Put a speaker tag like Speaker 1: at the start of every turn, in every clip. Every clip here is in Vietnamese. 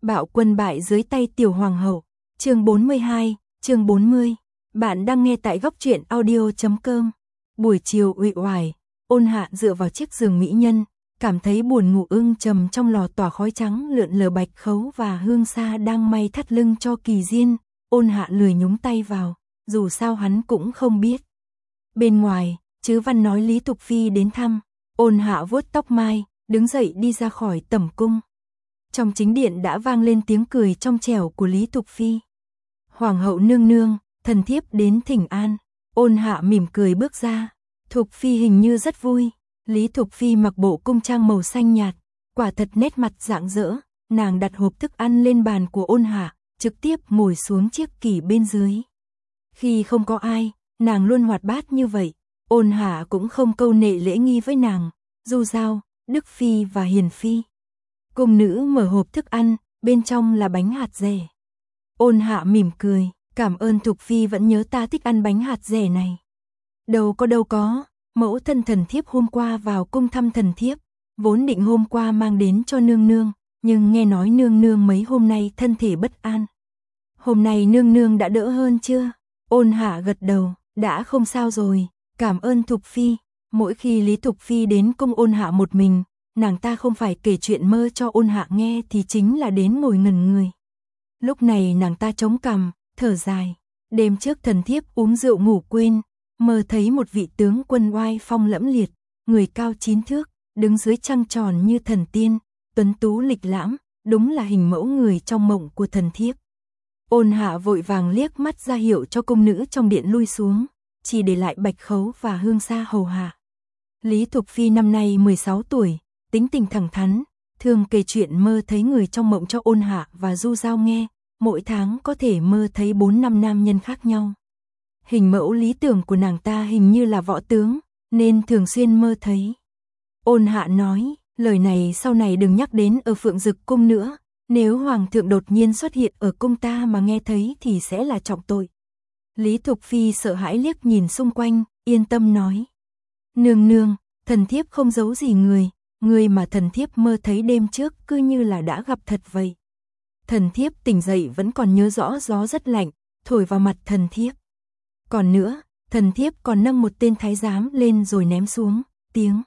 Speaker 1: Bạo quân bại dưới tay tiểu hoàng hậu. Chương 42, chương 40. Bạn đang nghe tại góc truyện audio.com. Buổi chiều uể oải, Ôn Hạ dựa vào chiếc giường mỹ nhân, cảm thấy buồn ngủ trầm trong lò tỏa khói trắng lượn lờ Bạch Khấu và Hương Sa đang may thắt lưng cho Kỳ Diên. Ôn Hạ lười nhúng tay vào, dù sao hắn cũng không biết. Bên ngoài, Trứ Văn nói Lý Thục Phi đến thăm. Ôn Hạ vuốt tóc mai, đứng dậy đi ra khỏi tẩm cung. Trong chính điện đã vang lên tiếng cười trong trẻo của Lý Thục Phi. Hoàng hậu nương nương, thần thiếp đến thỉnh an. Ôn Hạ mỉm cười bước ra. Thục Phi hình như rất vui. Lý Thục Phi mặc bộ cung trang màu xanh nhạt, quả thật nét mặt rạng rỡ. Nàng đặt hộp thức ăn lên bàn của Ôn Hạ, trực tiếp ngồi xuống chiếc kỷ bên dưới. Khi không có ai, nàng luôn hoạt bát như vậy. Ôn Hạ cũng không câu nệ lễ nghi với nàng. Du Giao, Đức Phi và Hiền Phi. Cung nữ mở hộp thức ăn, bên trong là bánh hạt dẻ. Ôn Hạ mỉm cười, cảm ơn Thục Phi vẫn nhớ ta thích ăn bánh hạt dẻ này. Đâu có, mẫu thân thần thiếp hôm qua vào cung thăm thần thiếp, vốn định hôm qua mang đến cho nương nương, nhưng nghe nói nương nương mấy hôm nay thân thể bất an. Hôm nay nương nương đã đỡ hơn chưa? Ôn Hạ gật đầu, đã không sao rồi, cảm ơn Thục Phi. Mỗi khi Lý Thục Phi đến cung Ôn Hạ một mình, nàng ta không phải kể chuyện mơ cho Ôn Hạ nghe thì chính là đến ngồi ngẩn người. Lúc này nàng ta chống cằm, thở dài. Đêm trước thần thiếp uống rượu ngủ quên, mơ thấy một vị tướng quân oai phong lẫm liệt, người cao 9 thước, đứng dưới trăng tròn như thần tiên, tuấn tú lịch lãm, đúng là hình mẫu người trong mộng của thần thiếp. Ôn Hạ vội vàng liếc mắt ra hiệu cho cung nữ trong điện lui xuống, chỉ để lại Bạch Khấu và Hương Sa hầu hạ. Lý Thục Phi năm nay 16 tuổi, tính tình thẳng thắn, thường kể chuyện mơ thấy người trong mộng cho Ôn Hạ và Du Giao nghe, mỗi tháng có thể mơ thấy 4-5 nam nhân khác nhau. Hình mẫu lý tưởng của nàng ta hình như là võ tướng, nên thường xuyên mơ thấy. Ôn Hạ nói, lời này sau này đừng nhắc đến ở Phượng Dực cung nữa, nếu hoàng thượng đột nhiên xuất hiện ở cung ta mà nghe thấy thì sẽ là trọng tội. Lý Thục Phi sợ hãi liếc nhìn xung quanh, yên tâm nói. Nương nương, thần thiếp không giấu gì người mà thần thiếp mơ thấy đêm trước cứ như là đã gặp thật vậy. Thần thiếp tỉnh dậy vẫn còn nhớ rõ gió rất lạnh, thổi vào mặt thần thiếp. Còn nữa, thần thiếp còn nâng một tên thái giám lên rồi ném xuống, tiếng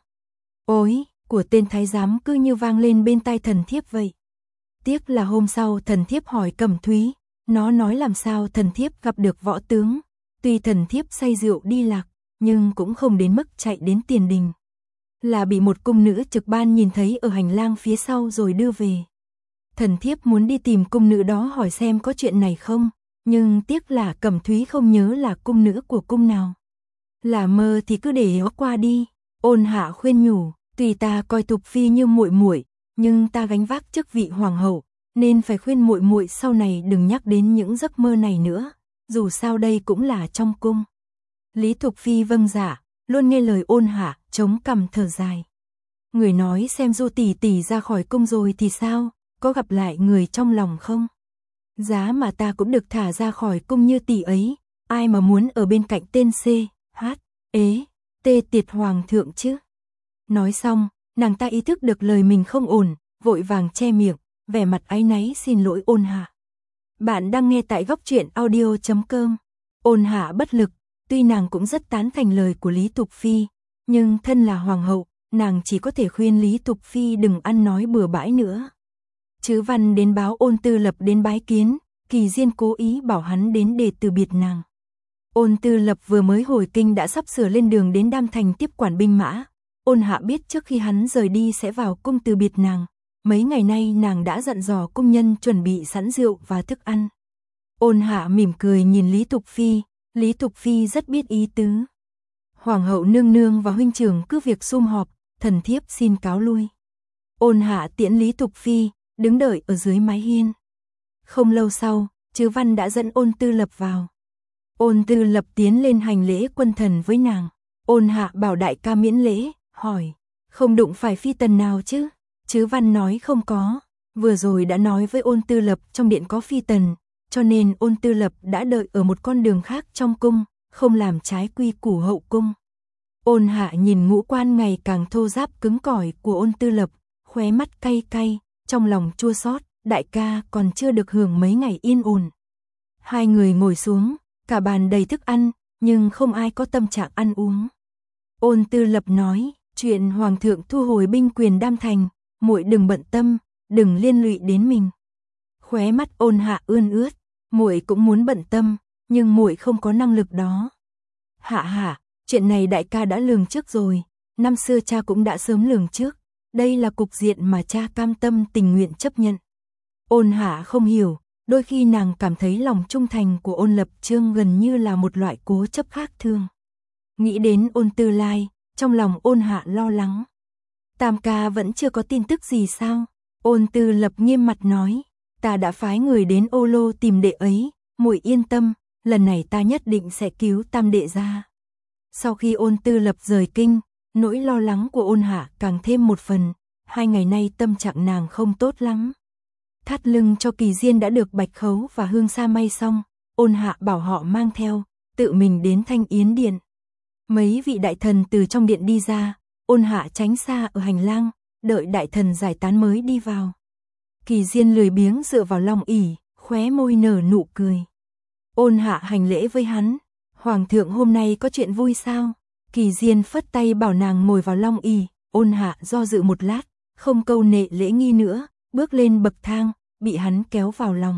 Speaker 1: ối của tên thái giám cứ như vang lên bên tai thần thiếp vậy. Tiếc là hôm sau thần thiếp hỏi Cẩm Thúy, nó nói làm sao thần thiếp gặp được võ tướng, tuy thần thiếp say rượu đi lạc, nhưng cũng không đến mức chạy đến tiền đình. Là bị một cung nữ trực ban nhìn thấy ở hành lang phía sau rồi đưa về. Thần thiếp muốn đi tìm cung nữ đó hỏi xem có chuyện này không, nhưng tiếc là Cẩm Thúy không nhớ là cung nữ của cung nào. Là mơ thì cứ để nó qua đi. Ôn Hạ khuyên nhủ, tùy ta coi Thục Phi như muội muội, nhưng ta gánh vác chức vị hoàng hậu, nên phải khuyên muội muội sau này đừng nhắc đến những giấc mơ này nữa, dù sao đây cũng là trong cung. Lý Thục Phi vâng dạ, luôn nghe lời Ôn Hạ, chống cằm thở dài. Người nói xem Du tỷ tỷ ra khỏi cung rồi thì sao, có gặp lại người trong lòng không? Giá mà ta cũng được thả ra khỏi cung như tỷ ấy, ai mà muốn ở bên cạnh tên C, H, ế, T tiệt hoàng thượng chứ? Nói xong, nàng ta ý thức được lời mình không ổn, vội vàng che miệng, vẻ mặt áy náy xin lỗi Ôn Hạ. Bạn đang nghe tại góc truyện audio.com. Ôn Hạ bất lực, tuy nàng cũng rất tán thành lời của Lý Thục Phi, nhưng thân là hoàng hậu, nàng chỉ có thể khuyên Lý Thục Phi đừng ăn nói bừa bãi nữa. Trứ Văn đến báo Ôn Tư Lập đến bái kiến, Kỳ Diên cố ý bảo hắn đến để từ biệt nàng. Ôn Tư Lập vừa mới hồi kinh đã sắp sửa lên đường đến Đam Thành tiếp quản binh mã. Ôn Hạ biết trước khi hắn rời đi sẽ vào cung từ biệt nàng. Mấy ngày nay nàng đã dặn dò cung nhân chuẩn bị sẵn rượu và thức ăn. Ôn Hạ mỉm cười nhìn Lý Thục Phi, Lý Thục Phi rất biết ý tứ. Hoàng hậu nương nương và huynh trưởng cứ việc sum họp, thần thiếp xin cáo lui. Ôn Hạ tiễn Lý Thục Phi, đứng đợi ở dưới mái hiên. Không lâu sau, Trứ Văn đã dẫn Ôn Tư Lập vào. Ôn Tư Lập tiến lên hành lễ quân thần với nàng. Ôn Hạ bảo đại ca miễn lễ, hỏi, không đụng phải phi tần nào chứ? Trứ Văn nói không có, vừa rồi đã nói với Ôn Tư Lập trong điện có phi tần, cho nên Ôn Tư Lập đã đợi ở một con đường khác trong cung, không làm trái quy củ hậu cung. Ôn Hạ nhìn ngũ quan ngày càng thô ráp cứng cỏi của Ôn Tư Lập, khóe mắt cay cay, trong lòng chua xót, đại ca còn chưa được hưởng mấy ngày yên ổn. Hai người ngồi xuống, cả bàn đầy thức ăn, nhưng không ai có tâm trạng ăn uống. Ôn Tư Lập nói, chuyện hoàng thượng thu hồi binh quyền Đam Thành, muội đừng bận tâm, đừng liên lụy đến mình. Khóe mắt Ôn Hạ ươn ướt, muội cũng muốn bận tâm, nhưng muội không có năng lực đó. Hạ, chuyện này đại ca đã lường trước rồi, năm xưa cha cũng đã sớm lường trước, đây là cục diện mà cha cam tâm tình nguyện chấp nhận. Ôn Hạ không hiểu, đôi khi nàng cảm thấy lòng trung thành của Ôn Lập Chương gần như là một loại cố chấp khác thường. Nghĩ đến Ôn Tư Lai, trong lòng Ôn Hạ lo lắng. Tam ca vẫn chưa có tin tức gì sao? Ôn Tư Lập nghiêm mặt nói, ta đã phái người đến Ô Lô tìm đệ ấy, muội yên tâm, lần này ta nhất định sẽ cứu tam đệ ra. Sau khi Ôn Tư Lập rời kinh, nỗi lo lắng của Ôn Hạ càng thêm một phần, 2 ngày nay tâm trạng nàng không tốt lắm. Thắt lưng cho Kỳ Diên đã được Bạch Khấu và Hương Sa may xong, Ôn Hạ bảo họ mang theo, tự mình đến Thanh Yến Điện. Mấy vị đại thần từ trong điện đi ra, Ôn Hạ tránh xa ở hành lang, đợi đại thần giải tán mới đi vào. Kỳ Diên lười biếng dựa vào long ỷ, khóe môi nở nụ cười. Ôn Hạ hành lễ với hắn, hoàng thượng hôm nay có chuyện vui sao? Kỳ Diên phất tay bảo nàng ngồi vào long ỷ, Ôn Hạ do dự một lát, không câu nệ lễ nghi nữa, bước lên bậc thang, bị hắn kéo vào lòng.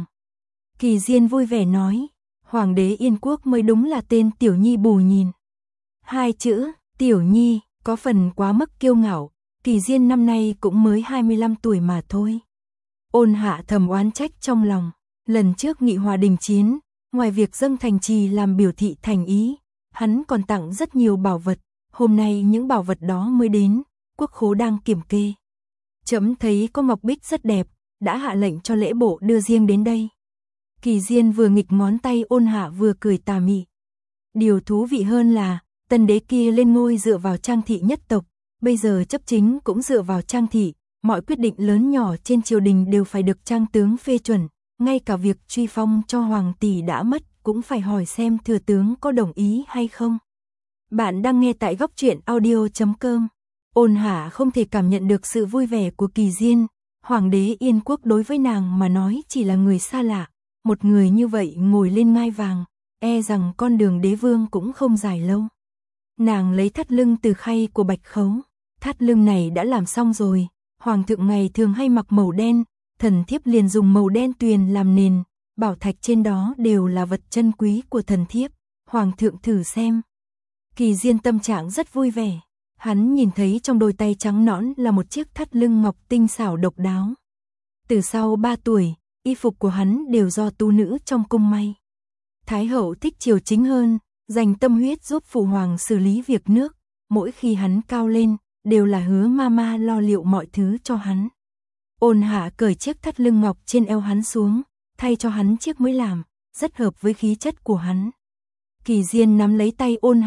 Speaker 1: Kỳ Diên vui vẻ nói, hoàng đế Yên Quốc mới đúng là tên tiểu nhi bù nhìn. 2 chữ, tiểu nhi, có phần quá mức kiêu ngạo, Kỳ Diên năm nay cũng mới 25 tuổi mà thôi. Ôn Hạ thầm oán trách trong lòng, lần trước nghị hòa đình chiến, ngoài việc dâng thành trì làm biểu thị thành ý, hắn còn tặng rất nhiều bảo vật, hôm nay những bảo vật đó mới đến, quốc khố đang kiểm kê. Chấm thấy có ngọc bích rất đẹp, đã hạ lệnh cho lễ bộ đưa riêng đến đây. Kỳ Diên vừa nghịch ngón tay Ôn Hạ vừa cười tà mị. Điều thú vị hơn là, tân đế kia lên ngôi dựa vào Trang thị nhất tộc, bây giờ chấp chính cũng dựa vào Trang thị, mọi quyết định lớn nhỏ trên triều đình đều phải được Trang tướng phê chuẩn, ngay cả việc truy phong cho hoàng tỷ đã mất cũng phải hỏi xem thừa tướng có đồng ý hay không. Bạn đang nghe tại góc truyện audio.com. Ôn Hạ không thể cảm nhận được sự vui vẻ của Kỳ Diên, hoàng đế Yên Quốc đối với nàng mà nói chỉ là người xa lạ, một người như vậy ngồi lên ngai vàng, e rằng con đường đế vương cũng không dài lâu. Nàng lấy thắt lưng từ khay của Bạch Khấu, thắt lưng này đã làm xong rồi, hoàng thượng ngày thường hay mặc màu đen, thần thiếp liền dùng màu đen tuyền làm nền, bảo thạch trên đó đều là vật chân quý của thần thiếp, hoàng thượng thử xem. Kỳ Diên tâm trạng rất vui vẻ, hắn nhìn thấy trong đôi tay trắng nõn là một chiếc thắt lưng ngọc tinh xảo độc đáo. Từ sau 3 tuổi, y phục của hắn đều do tu nữ trong cung may. Thái hậu thích triều chính hơn, dành tâm huyết giúp phụ hoàng xử lý việc nước, mỗi khi hắn cao lên, đều là Hứa Mama lo liệu mọi thứ cho hắn. Ôn Hạ cởi chiếc thắt lưng ngọc trên eo hắn xuống, thay cho hắn chiếc mới làm, rất hợp với khí chất của hắn. Kỳ Diên nắm lấy tay Ôn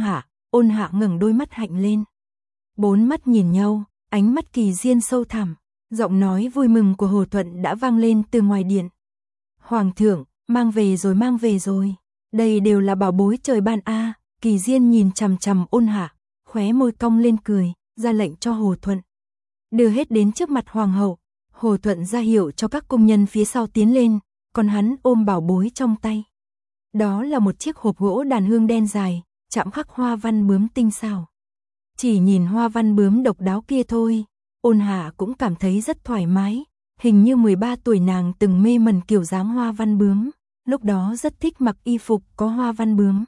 Speaker 1: Hạ ngẩng đôi mắt hạnh lên. 4 mắt nhìn nhau, ánh mắt Kỳ Diên sâu thẳm, giọng nói vui mừng của Hồ Thuận đã vang lên từ ngoài điện. Hoàng thượng, mang về rồi, đây đều là bảo bối trời ban a. Kỳ Diên nhìn chằm chằm Ôn Hạ, khóe môi cong lên cười, ra lệnh cho Hồ Thuận. Đưa hết đến trước mặt hoàng hậu, Hồ Thuận ra hiệu cho các công nhân phía sau tiến lên, còn hắn ôm bảo bối trong tay. Đó là một chiếc hộp gỗ đàn hương đen dài, chạm khắc hoa văn bướm tinh xảo. Chỉ nhìn hoa văn bướm độc đáo kia thôi, Ôn Hạ cũng cảm thấy rất thoải mái, hình như 13 tuổi nàng từng mê mẩn kiểu dáng hoa văn bướm, lúc đó rất thích mặc y phục có hoa văn bướm.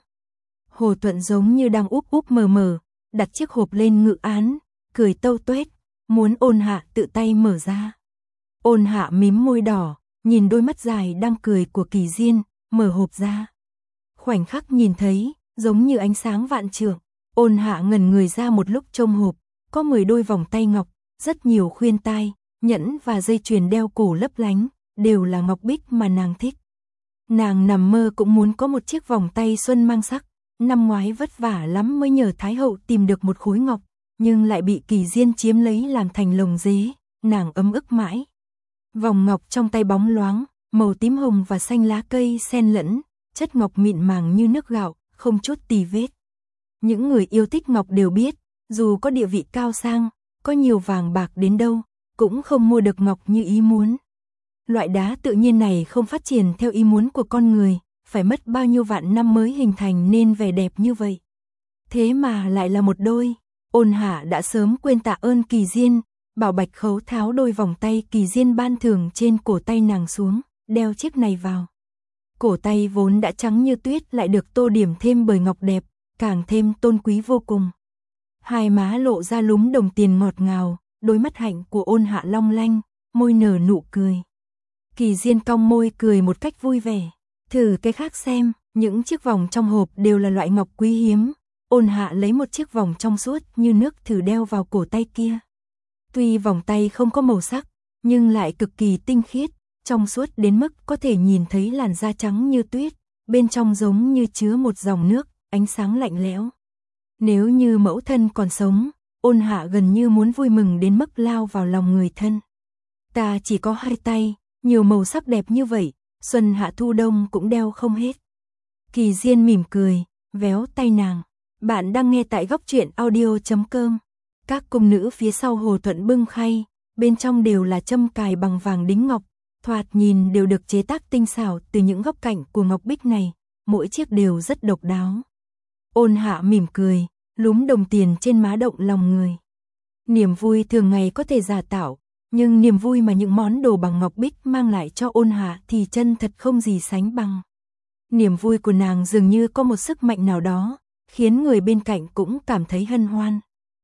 Speaker 1: Hồ Thuận giống như đang úp mờ mờ, đặt chiếc hộp lên ngự án, cười tâu tuét, muốn Ôn Hạ tự tay mở ra. Ôn Hạ mím môi đỏ, nhìn đôi mắt dài đang cười của Kỳ Diên, mở hộp ra. Khoảnh khắc nhìn thấy, giống như ánh sáng vạn trượng, Ôn Hạ ngẩn người ra một lúc trông hộp, có 10 đôi vòng tay ngọc, rất nhiều khuyên tai, nhẫn và dây chuyền đeo cổ lấp lánh, đều là ngọc bích mà nàng thích. Nàng nằm mơ cũng muốn có một chiếc vòng tay xuân mang sắc, năm ngoái vất vả lắm mới nhờ Thái hậu tìm được một khối ngọc, nhưng lại bị Kỳ Diên chiếm lấy làm thành lồng dế, nàng ấm ức mãi. Vòng ngọc trong tay bóng loáng, màu tím hồng và xanh lá cây xen lẫn, chất ngọc mịn màng như nước gạo, không chút tì vết. Những người yêu thích ngọc đều biết, dù có địa vị cao sang, có nhiều vàng bạc đến đâu, cũng không mua được ngọc như ý muốn. Loại đá tự nhiên này không phát triển theo ý muốn của con người, phải mất bao nhiêu vạn năm mới hình thành nên vẻ đẹp như vậy. Thế mà lại là một đôi. Ôn Hạ đã sớm quên tạ ơn Kỳ Diên, bảo Bạch Khấu tháo đôi vòng tay Kỳ Diên ban thưởng trên cổ tay nàng xuống, đeo chiếc này vào. Cổ tay vốn đã trắng như tuyết lại được tô điểm thêm bởi ngọc đẹp, càng thêm tôn quý vô cùng. Hai má lộ ra lúm đồng tiền ngọt ngào, đôi mắt hạnh của Ôn Hạ long lanh, môi nở nụ cười. Kỳ Diên cong môi cười một cách vui vẻ. Thử cái khác xem, những chiếc vòng trong hộp đều là loại ngọc quý hiếm. Ôn Hạ lấy một chiếc vòng trong suốt như nước thử đeo vào cổ tay kia. Tuy vòng tay không có màu sắc, nhưng lại cực kỳ tinh khiết, trong suốt đến mức có thể nhìn thấy làn da trắng như tuyết, bên trong giống như chứa một dòng nước, ánh sáng lạnh lẽo. Nếu như mẫu thân còn sống, Ôn Hạ gần như muốn vui mừng đến mức lao vào lòng người thân. Ta chỉ có hai tay, nhiều màu sắc đẹp như vậy, xuân hạ thu đông cũng đeo không hết. Kỳ Diên mỉm cười, véo tay nàng. Bạn đang nghe tại góc truyện audio.com. Các cung nữ phía sau Hồ Thuận bưng khay, bên trong đều là châm cài bằng vàng đính ngọc, thoạt nhìn đều được chế tác tinh xảo từ những góc cạnh của ngọc bích này, mỗi chiếc đều rất độc đáo. Ôn Hạ mỉm cười, lúm đồng tiền trên má động lòng người. Niềm vui thường ngày có thể giả tạo, nhưng niềm vui mà những món đồ bằng ngọc bích mang lại cho Ôn Hạ thì chân thật không gì sánh bằng. Niềm vui của nàng dường như có một sức mạnh nào đó, khiến người bên cạnh cũng cảm thấy hân hoan.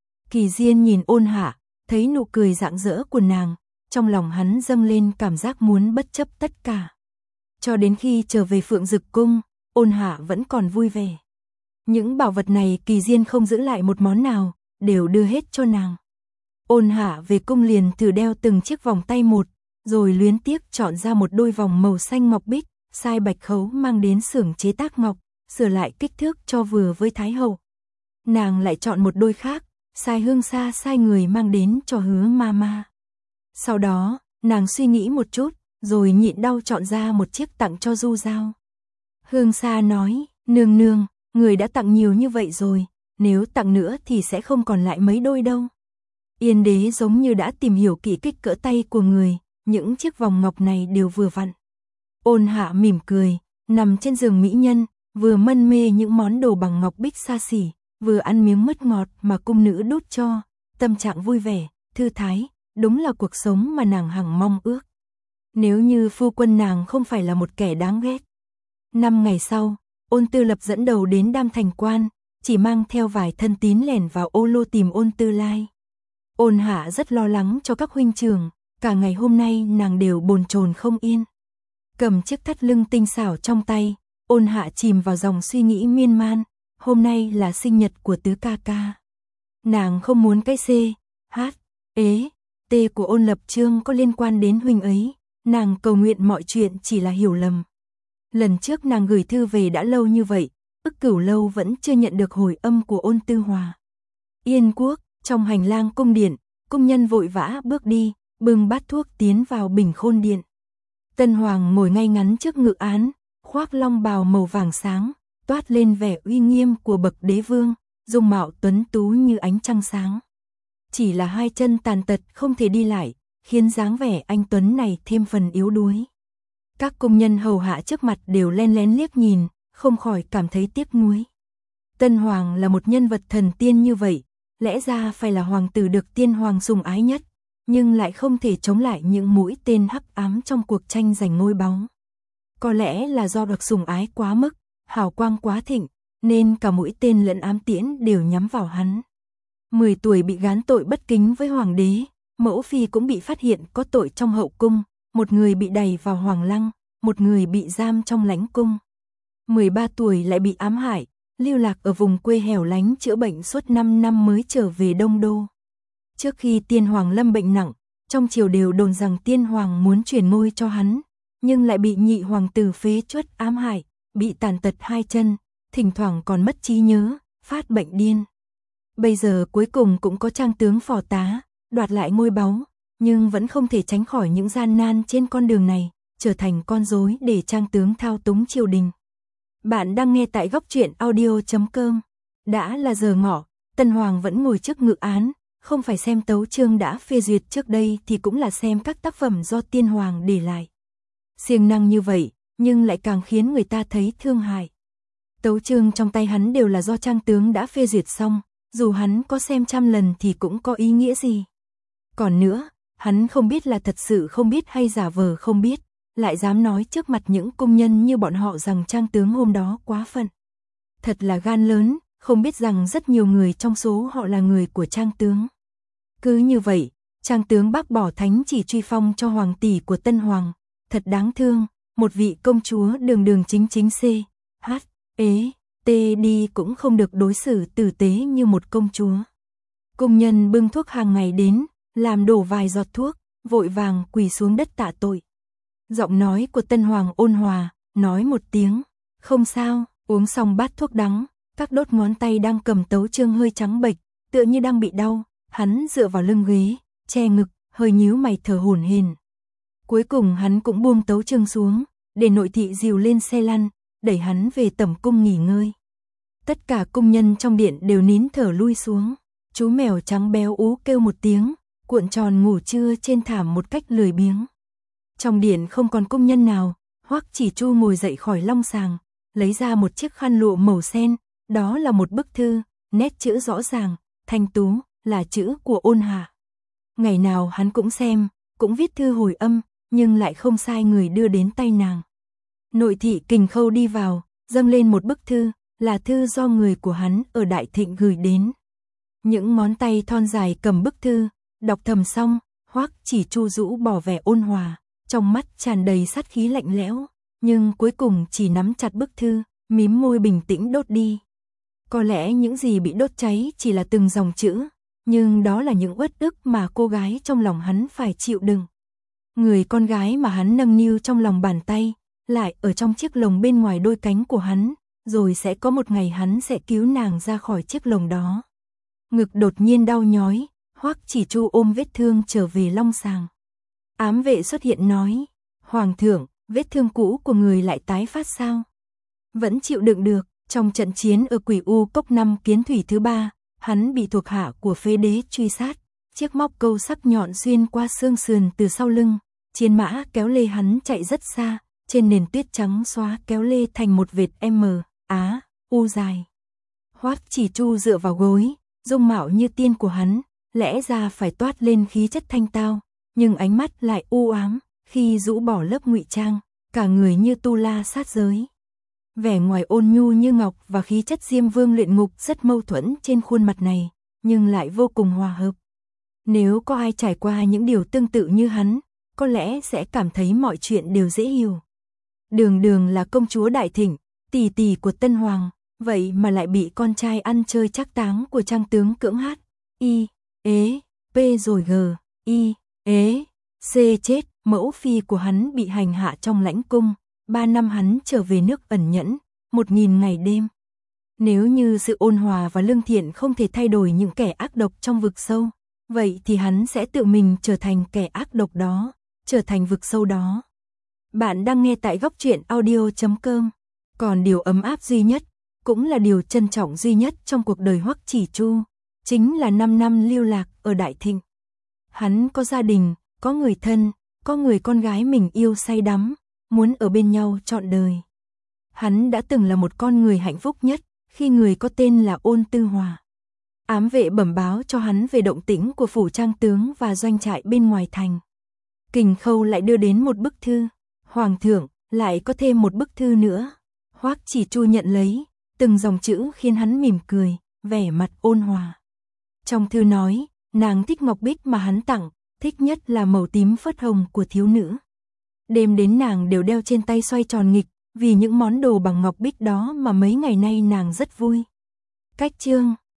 Speaker 1: Kỳ Diên nhìn Ôn Hạ, thấy nụ cười rạng rỡ của nàng, trong lòng hắn dâng lên cảm giác muốn bất chấp tất cả. Cho đến khi trở về Phượng Dực Cung, Ôn Hạ vẫn còn vui vẻ. Những bảo vật này Kỳ Diên không giữ lại một món nào, đều đưa hết cho nàng. Ôn Hạ về cung liền thử đeo từng chiếc vòng tay một, rồi luyến tiếc chọn ra một đôi vòng màu xanh ngọc bích, sai Bạch Khấu mang đến xưởng chế tác ngọc, sửa lại kích thước cho vừa với Thái hậu. Nàng lại chọn một đôi khác, sai Hương Sa sai người mang đến cho Hứa Mama. Sau đó, nàng suy nghĩ một chút, rồi nhịn đau chọn ra một chiếc tặng cho Du Dao. Hương Sa nói, nương nương, người đã tặng nhiều như vậy rồi, nếu tặng nữa thì sẽ không còn lại mấy đôi đâu. Yên đế giống như đã tìm hiểu kỹ kích cỡ tay của người, những chiếc vòng ngọc này đều vừa vặn. Ôn Hạ mỉm cười, nằm trên giường mỹ nhân, vừa mân mê những món đồ bằng ngọc bích xa xỉ, vừa ăn miếng mứt ngọt mà cung nữ đút cho, tâm trạng vui vẻ, thư thái, đúng là cuộc sống mà nàng hằng mong ước. Nếu như phu quân nàng không phải là một kẻ đáng ghét. 5 ngày sau, Ôn Tư Lập dẫn đầu đến Đam Thành Quan, chỉ mang theo vài thân tín lẻn vào ô lô tìm Ôn Tư Lai. Ôn Hạ rất lo lắng cho các huynh trưởng, cả ngày hôm nay nàng đều bồn chồn không yên. Cầm chiếc thắt lưng tinh xảo trong tay, Ôn Hạ chìm vào dòng suy nghĩ miên man, hôm nay là sinh nhật của tứ ca ca. Nàng không muốn cái C, H, ế, T của Ôn Lập Chương có liên quan đến huynh ấy, nàng cầu nguyện mọi chuyện chỉ là hiểu lầm. Lần trước nàng gửi thư về đã lâu như vậy, Ức Cửu lâu vẫn chưa nhận được hồi âm của Ôn Tư Hòa. Yên Quốc, trong hành lang cung điện, cung nhân vội vã bước đi, bưng bát thuốc tiến vào Bình Khôn điện. Tân Hoàng ngồi ngay ngắn trước ngự án, khoác long bào màu vàng sáng, toát lên vẻ uy nghiêm của bậc đế vương, dung mạo tuấn tú như ánh trăng sáng. Chỉ là hai chân tàn tật không thể đi lại, khiến dáng vẻ anh tuấn này thêm phần yếu đuối. Các cung nhân hầu hạ trước mặt đều len lén liếc nhìn, không khỏi cảm thấy tiếc nuối. Tân Hoàng là một nhân vật thần tiên như vậy, lẽ ra phải là hoàng tử được tiên hoàng sủng ái nhất, nhưng lại không thể chống lại những mũi tên hắc ám trong cuộc tranh giành ngôi báu. Có lẽ là do được sủng ái quá mức, hào quang quá thịnh, nên cả mũi tên lẫn ám tiễn đều nhắm vào hắn. 10 tuổi bị gán tội bất kính với hoàng đế, mẫu phi cũng bị phát hiện có tội trong hậu cung, một người bị đày vào hoàng lăng, một người bị giam trong lãnh cung. 13 tuổi lại bị ám hại, lưu lạc ở vùng quê hẻo lánh chữa bệnh suốt 5 năm mới trở về Đông Đô. Trước khi tiên hoàng lâm bệnh nặng, trong triều đều đồn rằng tiên hoàng muốn truyền ngôi cho hắn, nhưng lại bị nhị hoàng tử phế truất ám hại, bị tàn tật hai chân, thỉnh thoảng còn mất trí nhớ, phát bệnh điên. Bây giờ cuối cùng cũng có trang tướng phò tá, đoạt lại ngôi báu, nhưng vẫn không thể tránh khỏi những gian nan trên con đường này, trở thành con rối để trang tướng thao túng triều đình. Bạn đang nghe tại góc truyện audio.com. Đã là giờ ngọ, Tân Hoàng vẫn ngồi trước ngự án, không phải xem tấu chương đã phê duyệt trước đây thì cũng là xem các tác phẩm do tiên hoàng để lại. Siêng năng như vậy, nhưng lại càng khiến người ta thấy thương hại. Tấu chương trong tay hắn đều là do Trang tướng đã phê duyệt xong, dù hắn có xem trăm lần thì cũng có ý nghĩa gì. Còn nữa, hắn không biết là thật sự không biết hay giả vờ không biết, lại dám nói trước mặt những công nhân như bọn họ rằng Trang tướng hôm đó quá phận. Thật là gan lớn, không biết rằng rất nhiều người trong số họ là người của Trang tướng. Cứ như vậy, Trang tướng bác bỏ thánh chỉ truy phong cho hoàng tỷ của Tân Hoàng, thật đáng thương, một vị công chúa đường đường chính chính C, H, E, T đi cũng không được đối xử tử tế như một công chúa. Công nhân bưng thuốc hàng ngày đến, làm đổ vài giọt thuốc, vội vàng quỳ xuống đất tạ tội. Giọng nói của Tân Hoàng ôn hòa, nói một tiếng, không sao, uống xong bát thuốc đắng, các đốt ngón tay đang cầm tấu chương hơi trắng bệch, tựa như đang bị đau, hắn dựa vào lưng ghế, che ngực, hơi nhíu mày thở hổn hển. Cuối cùng hắn cũng buông tấu chương xuống, để nội thị dìu lên xe lăn, đẩy hắn về tẩm cung nghỉ ngơi. Tất cả công nhân trong điện đều nín thở lui xuống, chú mèo trắng béo ú kêu một tiếng, cuộn tròn ngủ trưa trên thảm một cách lười biếng. Trong điện không còn công nhân nào, Hoắc Chỉ Chu ngồi dậy khỏi long sàng, lấy ra một chiếc khăn lụa màu sen, đó là một bức thư, nét chữ rõ ràng, thanh tú, là chữ của Ôn Hạ. Ngày nào hắn cũng xem, cũng viết thư hồi âm, nhưng lại không sai người đưa đến tay nàng. Nội thị Kình Khâu đi vào, dâng lên một bức thư, là thư do người của hắn ở Đại Thịnh gửi đến. Những ngón tay thon dài cầm bức thư, đọc thầm xong, Hoắc Chỉ Chu rũ bỏ vẻ ôn hòa, trong mắt tràn đầy sát khí lạnh lẽo, nhưng cuối cùng chỉ nắm chặt bức thư, mím môi bình tĩnh đốt đi. Có lẽ những gì bị đốt cháy chỉ là từng dòng chữ, nhưng đó là những uất ức mà cô gái trong lòng hắn phải chịu đựng. Người con gái mà hắn nâng niu trong lòng bàn tay, lại ở trong chiếc lồng bên ngoài đôi cánh của hắn, rồi sẽ có một ngày hắn sẽ cứu nàng ra khỏi chiếc lồng đó. Ngực đột nhiên đau nhói, Hoắc Chỉ Chu ôm vết thương trở về long sàng. Ám vệ xuất hiện nói, Hoàng thượng, vết thương cũ của người lại tái phát sao? Vẫn chịu đựng được, trong trận chiến ở Quỷ U Cốc năm Kiến Thủy thứ 3, hắn bị thuộc hạ của Phế Đế truy sát, chiếc móc câu sắc nhọn xuyên qua xương sườn từ sau lưng, chiến mã kéo lê hắn chạy rất xa, trên nền tuyết trắng xóa kéo lê thành một vệt M, Á, U dài. Hoắc Chỉ Chu dựa vào gối, dung mạo như tiên của hắn, lẽ ra phải toát lên khí chất thanh tao, nhưng ánh mắt lại u ám, khi rũ bỏ lớp ngụy trang, cả người như tu la sát giới. Vẻ ngoài ôn nhu như ngọc và khí chất Diêm Vương luyện ngục rất mâu thuẫn trên khuôn mặt này, nhưng lại vô cùng hòa hợp. Nếu có ai trải qua những điều tương tự như hắn, có lẽ sẽ cảm thấy mọi chuyện đều dễ hiểu. Đường đường là công chúa Đại Thịnh, tỷ tỷ của Tân Hoàng, vậy mà lại bị con trai ăn chơi trác táng của Trang tướng cưỡng hát, I, ế, P rồi G, I, ế, C chết, mẫu phi của hắn bị hành hạ trong lãnh cung, 3 năm hắn trở về nước ẩn nhẫn, 1000 ngày đêm. Nếu như sự ôn hòa và lương thiện không thể thay đổi những kẻ ác độc trong vực sâu, vậy thì hắn sẽ tự mình trở thành kẻ ác độc đó, trở thành vực sâu đó. Bạn đang nghe tại Góc Truyện Audio.com. Còn điều ấm áp duy nhất, cũng là điều trân trọng duy nhất trong cuộc đời Hoắc Chỉ Chu, chính là 5 năm lưu lạc ở Đại Thịnh. Hắn có gia đình, có người thân, có người con gái mình yêu say đắm, muốn ở bên nhau trọn đời. Hắn đã từng là một con người hạnh phúc nhất, khi người có tên là Ôn Tư Hòa. Ám vệ bẩm báo cho hắn về động tĩnh của phủ Trang tướng và doanh trại bên ngoài thành. Kình Khâu lại đưa đến một bức thư. Hoàng thượng, lại có thêm một bức thư nữa. Hoắc Chỉ Chu nhận lấy, từng dòng chữ khiến hắn mỉm cười, vẻ mặt ôn hòa. Trong thư nói, nàng thích ngọc bích mà hắn tặng, thích nhất là màu tím phớt hồng của thiếu nữ. Đêm đến nàng đều đeo trên tay xoay tròn nghịch, vì những món đồ bằng ngọc bích đó mà mấy ngày nay nàng rất vui. Cách chương